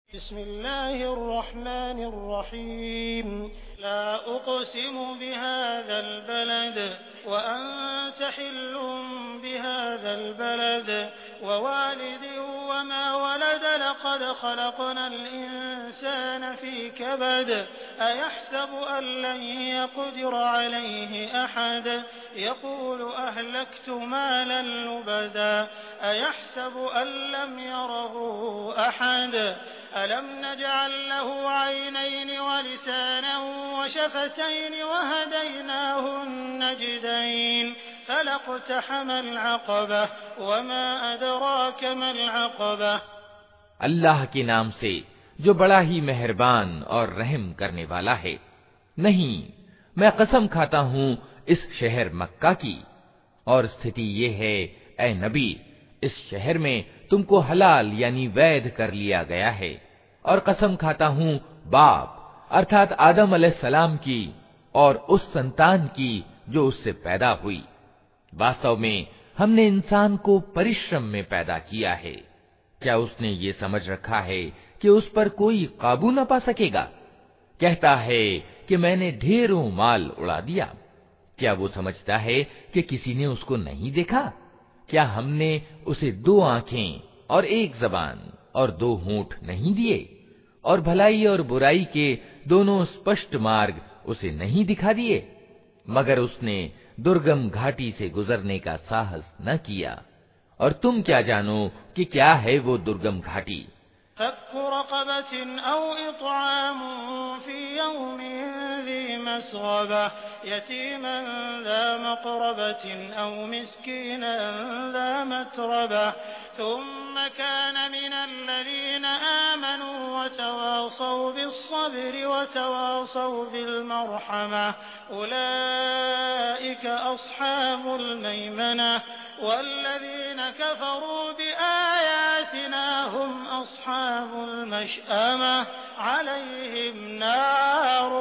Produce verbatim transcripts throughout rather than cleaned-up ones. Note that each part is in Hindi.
बिस्मिल्लाहिर्रहमानिर्रहीम ला उक़सिमु बिहाज़ल बलद व अंत हिल्लुम बिहाज़ल बलद व वालिदिन व मा वलद लक़द ख़लक़नल इंसान फ़ी कबद अयहसबु अन लन यक़दिर अलैहि अहद यक़ूलु अहलक्तु मालन लुबदा अयहसबु अन लम यरहु अहद अलम नजअल लहु ऐनैन व लिसानन व शफ़तैन व हदैनाहु नजदैन फलक़्तहमल अक़बह व मा अदराक मल अक़बह। अल्लाह के नाम से जो बड़ा ही मेहरबान और रहम करने वाला है। नहीं, मैं कसम खाता हूँ इस शहर मक्का की, और स्थिति ये है ऐ नबी, इस शहर में तुमको हलाल यानी वैध कर लिया गया है। और कसम खाता हूँ बाप अर्थात आदम अलैहिस्सलाम की और उस संतान की जो उससे पैदा हुई। वास्तव में हमने इंसान को परिश्रम में पैदा किया है। क्या उसने ये समझ रखा है कि उस पर कोई काबू न पा सकेगा? कहता है कि मैंने ढेरों माल उड़ा दिया। क्या वो समझता है कि किसी ने उसको नहीं देखा? क्या हमने उसे दो आंखें और एक जबान और दो होंठ नहीं दिए? और भलाई और बुराई के दोनों स्पष्ट मार्ग उसे नहीं दिखा दिए? मगर उसने दुर्गम घाटी से गुजरने का साहस न किया। और तुम क्या जानो कि क्या है वो दुर्गम घाटी? फक्कु रक़बतिन औ इत्आमुन फ़ी यौमिन ज़ी मस्ग़बह यतीमन ज़ा मक़रबतिन औ मिस्कीनन ज़ा मत्रबह ثم كان من الذين آمنوا وتواصوا بالصبر وتواصوا بالمرحمة أولئك أصحاب الميمنة والذين كفروا بآياتنا هم أصحاب المشأمة عليهم نار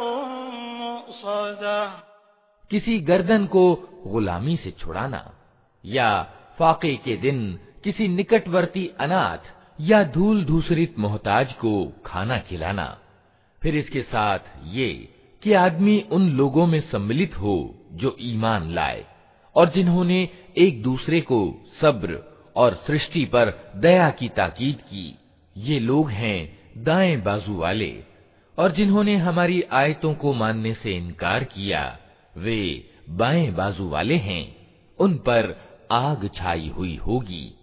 مؤصدة। किसी गर्दन को गुलामी से छुड़ाना या फाके के दिन किसी निकटवर्ती अनाथ या धूल धूसरित मोहताज को खाना खिलाना, फिर इसके साथ ये कि आदमी उन लोगों में सम्मिलित हो जो ईमान लाए और जिन्होंने एक दूसरे को सब्र और सृष्टि पर दया की ताकीद की। ये लोग हैं दाएं बाजू वाले, और जिन्होंने हमारी आयतों को मानने से इनकार किया वे बाएं बाजू वाले हैं। उन पर आग छाई हुई होगी।